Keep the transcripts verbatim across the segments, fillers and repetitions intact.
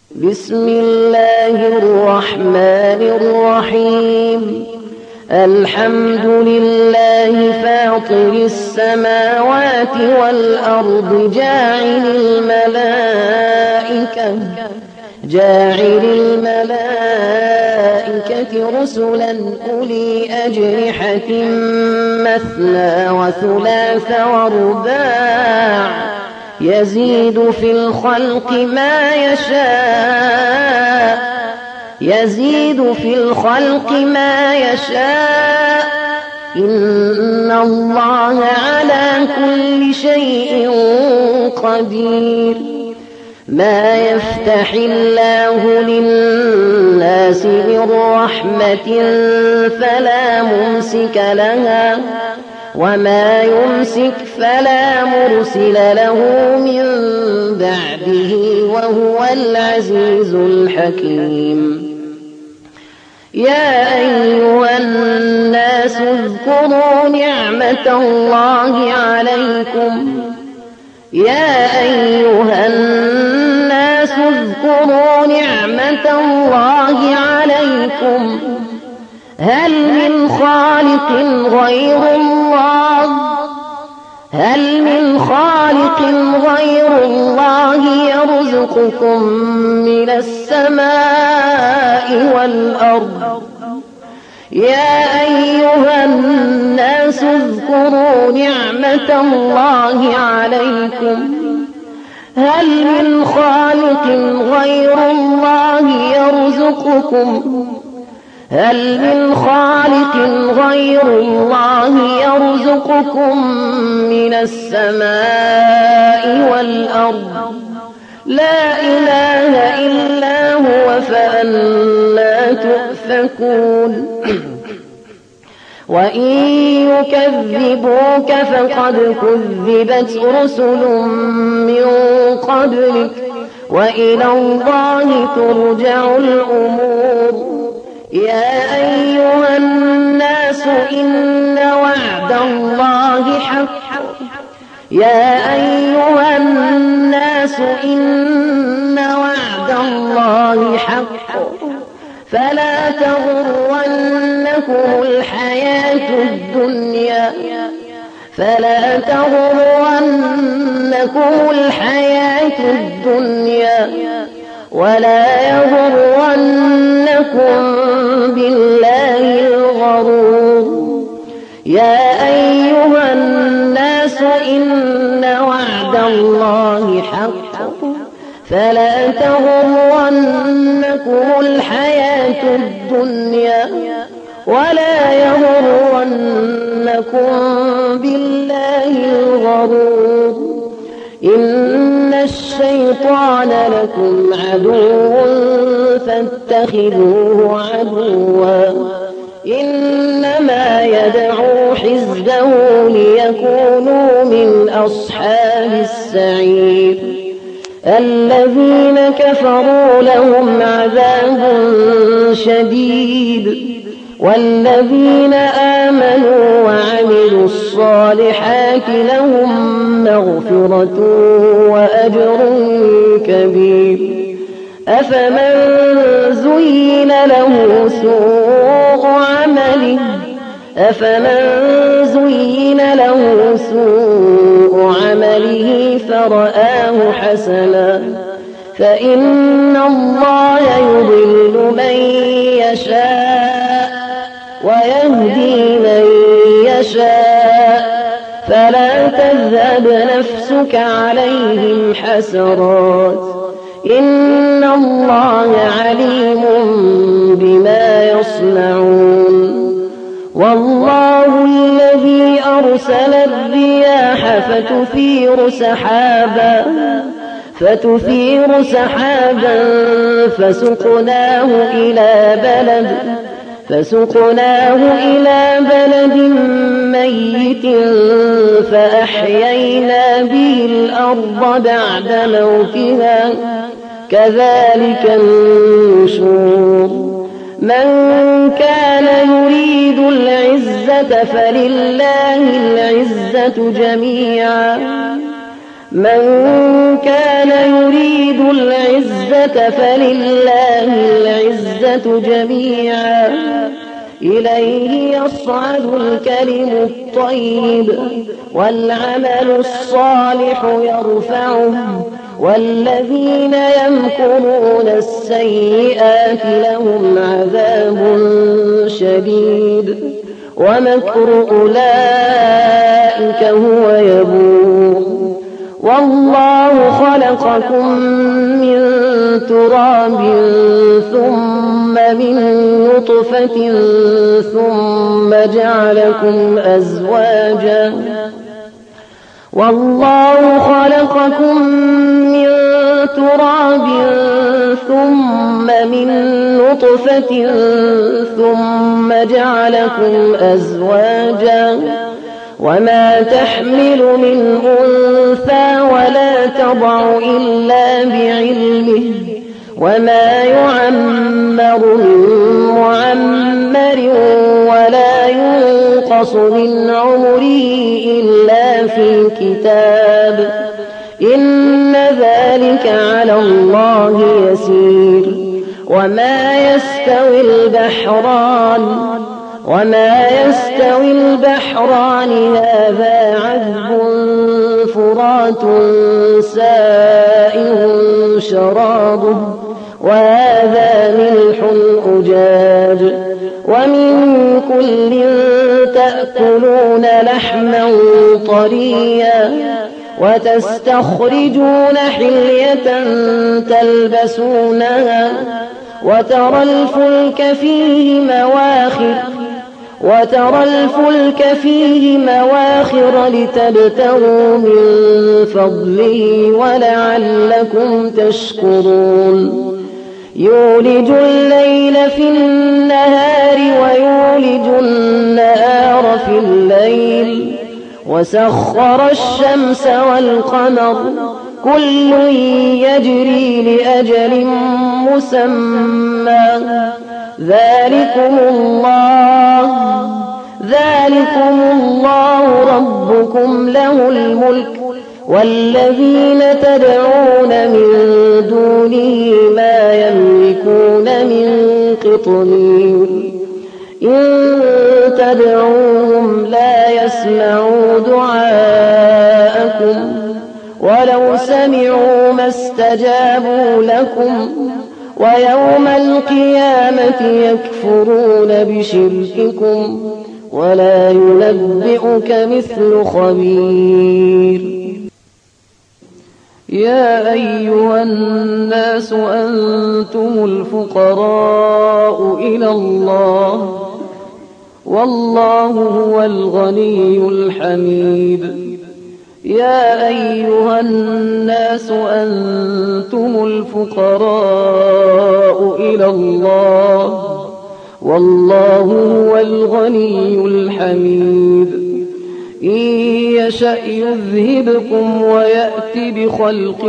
بسم الله الرحمن الرحيم الحمد لله فاطر السماوات والأرض جاعل الملائكة جاعل الملائكة رسلا أولي أجنحة مثنى وثلاث ورباع يزيد في الخلق ما يشاء يزيد في الخلق ما يشاء إن الله على كل شيء قدير ما يفتح الله للناس من رحمة فلا ممسك لها وما يمسك فلا مرسل له من بعده وهو العزيز الحكيم يا أيها الناس اذكروا نعمة الله عليكم يا أيها الناس اذكروا نعمة الله عليكم هل من خالق غير الله هل من خالق غير الله يرزقكم من السماء والأرض يا أيها الناس اذكروا نعمة الله عليكم هل من خالق غير الله يرزقكم هل من خالق غير الله يرزقكم من السماء والأرض لا إله إلا هو فأنى تؤفكون وإن يكذبوك فقد كذبت رسل من قبلك وإلى الله ترجع الأمور يا أيها الناس إن وعد الله حق يا أيها الناس إن وعد الله حق فلا تغرنكم الحياة الدنيا فلا تغرنكم الحياة الدنيا ولا يغرنكم بالله الغرور يا أيها الناس إن وعد الله حق فلا تغرنكم الحياة الدنيا ولا يغرنكم بالله الغرور إن الشيطان لكم عدو فاتخذوه عدوا إنما يدعو حزبه ليكونوا من أصحاب السعير الذين كفروا لهم عذاب شديد والذين آمنوا وعملوا الصالحات لهم مغفرة وأجر كبير أفمن زين له سوء عمله أفمن زين له سوء عمله فرآه حسنا فإن الله يضل من يشاء ويهدي من يشاء فلا تذهب نفسك عليهم حسرات إن الله عليم بما يصنعون والله الذي أرسل الرياح فتثير سحابا فتثير سحابا فسقناه إلى بلد فسقناه إلى بلد ميت فأحيينا به الأرض بعد موتها كذلك النشور من كان يريد العزة فلله العزة جميعا من كان يريد العزة فلله العزة جميعا إليه يصعد الكلم الطيب والعمل الصالح يرفعه والذين يمكرون السيئات لهم عذاب شديد ومكر أولئك هو يبور والله خلقكم من تراب ثم من نطفة ثم جعلكم أزواجا والله خلقكم من تراب ثم من نطفة ثم جعلكم أزواجا وما تحمل من أنثى ولا تضع إلا بعلمه وما يعمر من معمر ولا ينقص من عمره إلا في كتاب إن ذلك على الله يسير وما يستوي البحران وما يستوي البحران هذا عذب فرات سائغ شرابه وهذا ملح أجاج ومن كل تأكلون لحما طريا وتستخرجون حلية تلبسونها وترى الفلك فيه مواخر وترى الفلك فيه مواخر لتبتغوا من فضله ولعلكم تشكرون يولج الليل في النهار ويولج النهار في الليل وسخر الشمس والقمر كل يجري لأجل مسمى ذلكم الله ذلكم الله ربكم له الملك والذين تدعون من دونه ما يملكون من قطمير إن تدعوهم لا يسمعوا دعاءكم ولو سمعوا ما استجابوا لكم ويوم القيامة يكفرون بشرككم ولا ينبئك مثل خبير يا أيها الناس أنتم الفقراء إلى الله والله هو الغني الحميد يا أيها الناس أنتم الفقراء إلى الله والله هو الغني الحميد إن يشأ يذهبكم ويأتي بخلق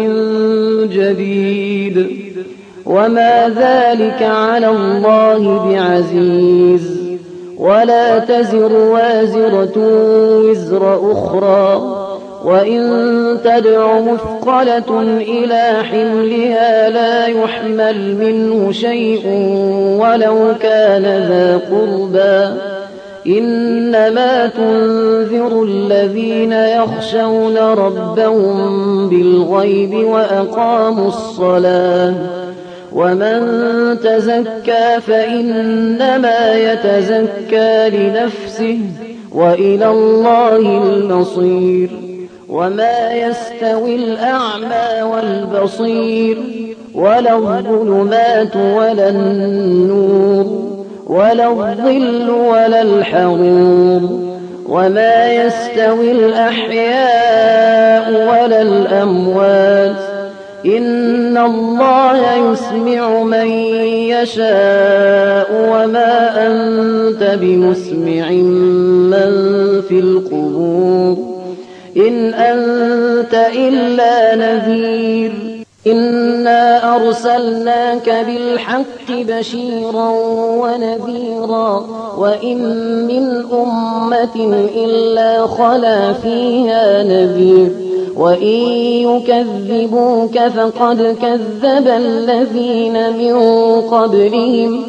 جديد وما ذلك على الله بعزيز ولا تزر وازرة وزر أخرى وإن تدع مثقلة إلى حملها لا يحمل منه شيء ولو كان ذا قربى إنما تنذر الذين يخشون ربهم بالغيب وأقاموا الصلاة ومن تزكى فإنما يتزكى لنفسه وإلى الله المصير وما يستوي الأعمى والبصير ولا الظلمات ولا النور ولا الظل ولا الحرور وما يستوي الأحياء ولا الأموات إن الله يسمع من يشاء وما أنت بمسمع من في القبور إن أنت إلا نذير إنا أرسلناك بالحق بشيرا ونذيرا وإن من أمة إلا خلا فيها نذير وإن يكذبوك فقد كذب الذين من قبلهم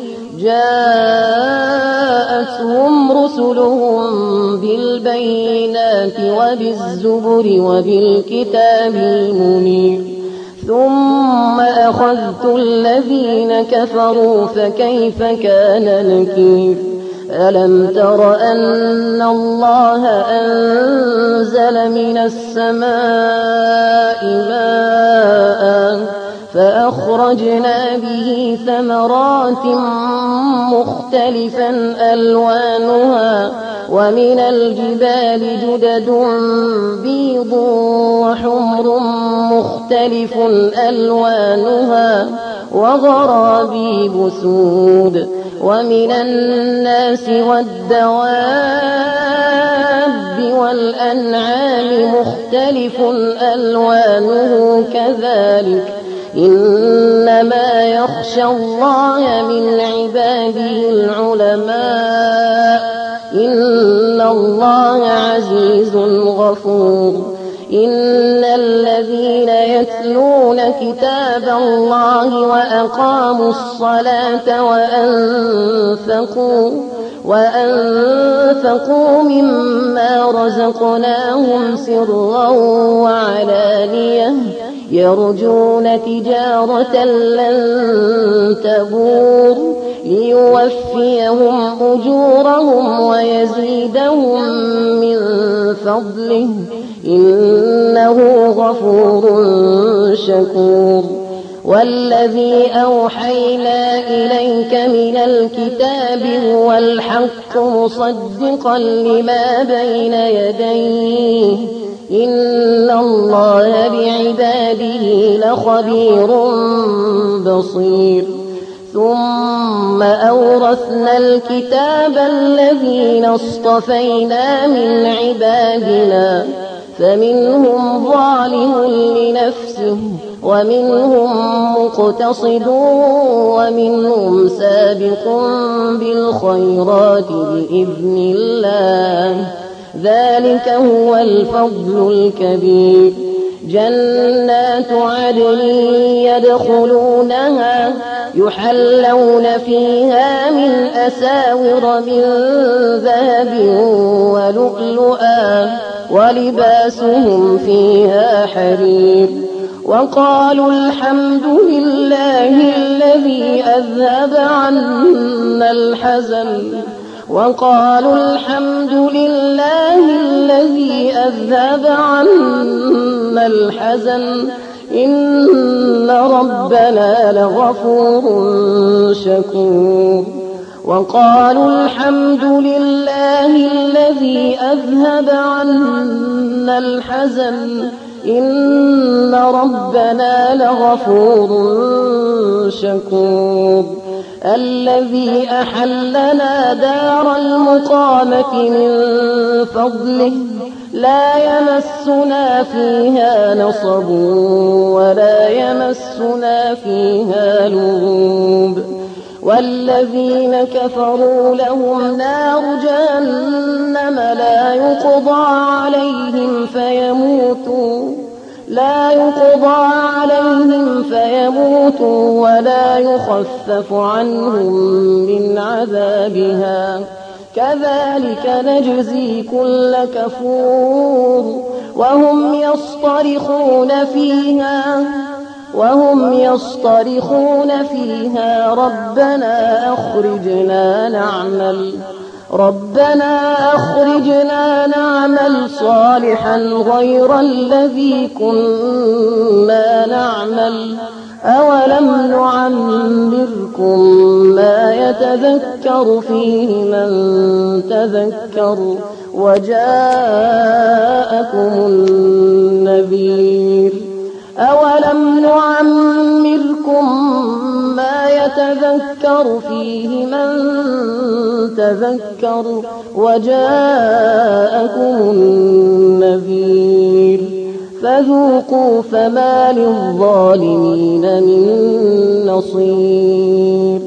جاءتهم رسلهم بالبينات وبالزبر وبالكتاب المنير ثم أخذت الذين كفروا فكيف كان نكير ألم تر أن الله أنزل من السماء ماء فأخرجنا به ثمرات مختلفا ألوانها ومن الجبال جدد بيض وحمر مختلف ألوانها وغرابيب سود ومن الناس والدواب والأنعام مختلف ألوانه كذلك إنما يخشى الله من عباده العلماء إن الله عزيز غفور إن الذين يتلون كتاب الله وأقاموا الصلاة وأنفقوا وأنفقوا مما رزقناهم سرا وعلانية يرجون تجارة لن تبور ليوفيهم أجورهم ويزيدهم من فضله إنه غفور شكور والذي أوحينا إليك من الكتاب هو الحق مصدقا لما بين يديه إن الله بعباده لخبير بصير ثم أورثنا الكتاب الذين اصطفينا من عبادنا فمنهم ظالم لنفسه ومنهم مقتصد ومنهم سابق بالخيرات بإذن الله ذلك هو الفضل الكبير جنات عدن يدخلونها يحلون فيها من أساور من ذهب ولؤلؤا ولباسهم فيها حرير وقالوا الحمد لله الذي أذهب عنا الحزن وقالوا الحمد لله الذي أذهب عنا الحزن إن ربنا لغفور شكور وقالوا الحمد لله الذي أذهب عنا الحزن إن ربنا لغفور شكور الذي أحلنا دار المقامة من فضله لا يمسنا فيها نصب ولا يمسنا فيها لغوب والذين كفروا لهم نار جهنم لا يقضى عليهم فيموتوا لا يقضى عليهم فيموتوا ولا يخفف عنهم من عذابها كذلك نجزي كل كفور وهم يصطرخون فيها وهم يصطرخون فيها ربنا أخرجنا نعمل ربنا أخرجنا نعمل صالحا غير الذي كنا نعمل أولم نعمركم ما يتذكر فيه من تذكر وجاءكم النذير أولم نعمركم ما يتذكر فيه من تذكر وجاءكم النذير فذوقوا فما للظالمين من نصير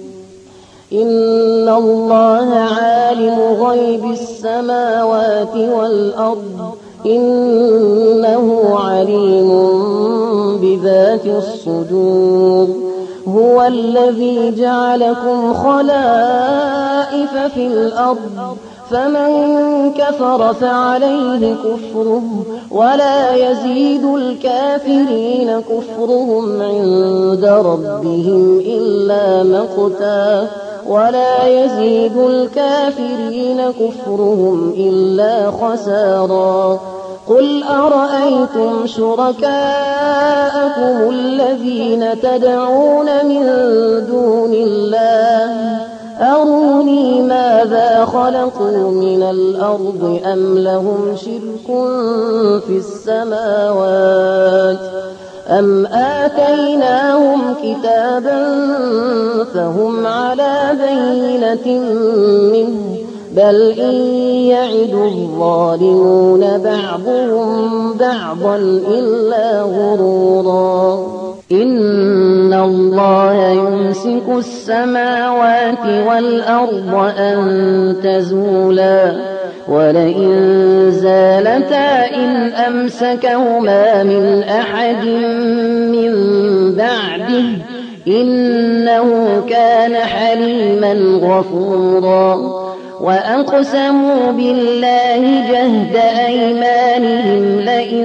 إن الله عالم غيب السماوات والأرض إنه عليم بذات الصدور هو الذي جعلكم خلائف في الأرض فمن كفر فعليه كفره ولا يزيد الكافرين كفرهم عند ربهم إلا مقتا ولا يزيد الكافرين كفرهم إلا خسارا قل أرأيتم شركاءكم الذين تدعون من دون الله أروني ماذا خلقوا من الأرض أم لهم شرك في السماوات أم آتيناهم كتابا فهم على بينة منه بل إن يعد الظالمون بعضهم بعضا إلا غرورا إن الله يمسك السماوات والأرض أن تزولا ولئن زالتا إن أمسكهما من أحد من بعده إنه كان حليما غفورا وأقسموا بالله جهد أيمانهم لئن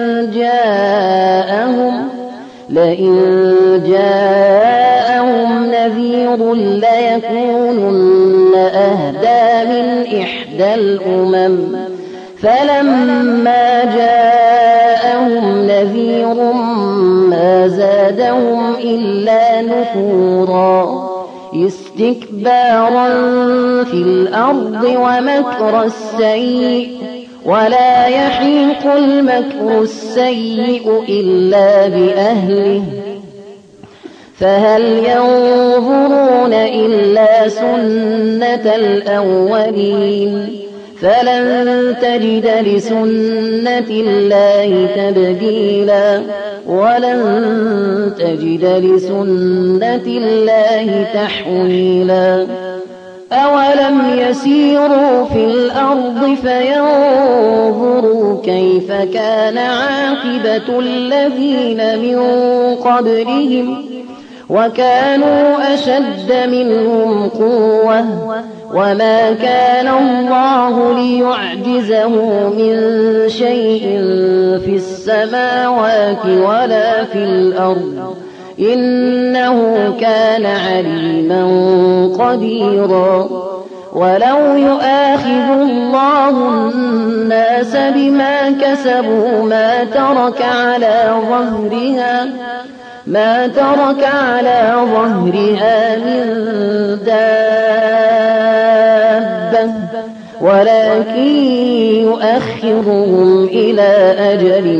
جاءهم لئن جاءهم نذير ليكونن أهدى من إحدى الأمم فلما جاءهم نذير ما زادهم إلا نفورا استكبارا في الأرض ومكر السيء ولا يحيق المكر السيء إلا بأهله فهل ينظرون إلا سنة الأولين فلن تجد لسنة الله تبديلا ولن تجد لسنة الله تحويلا أولم يسيروا في الأرض فينظروا كيف كان عاقبة الذين من قبلهم وكانوا أشد منهم قوة وما كان الله ليعجزه من شيء في السماوات ولا في الأرض إنه كان عليما قديرا ولو يؤاخذ الله الناس بما كسبوا ما ترك على ظهرها ما ترك على ظهرها من دابة ولكن يؤخرهم إلى أجل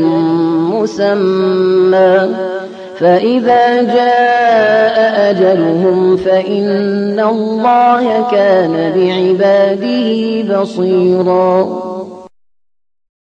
مسمى فإذا جاء أجلهم فإن الله كان بعباده بصيرا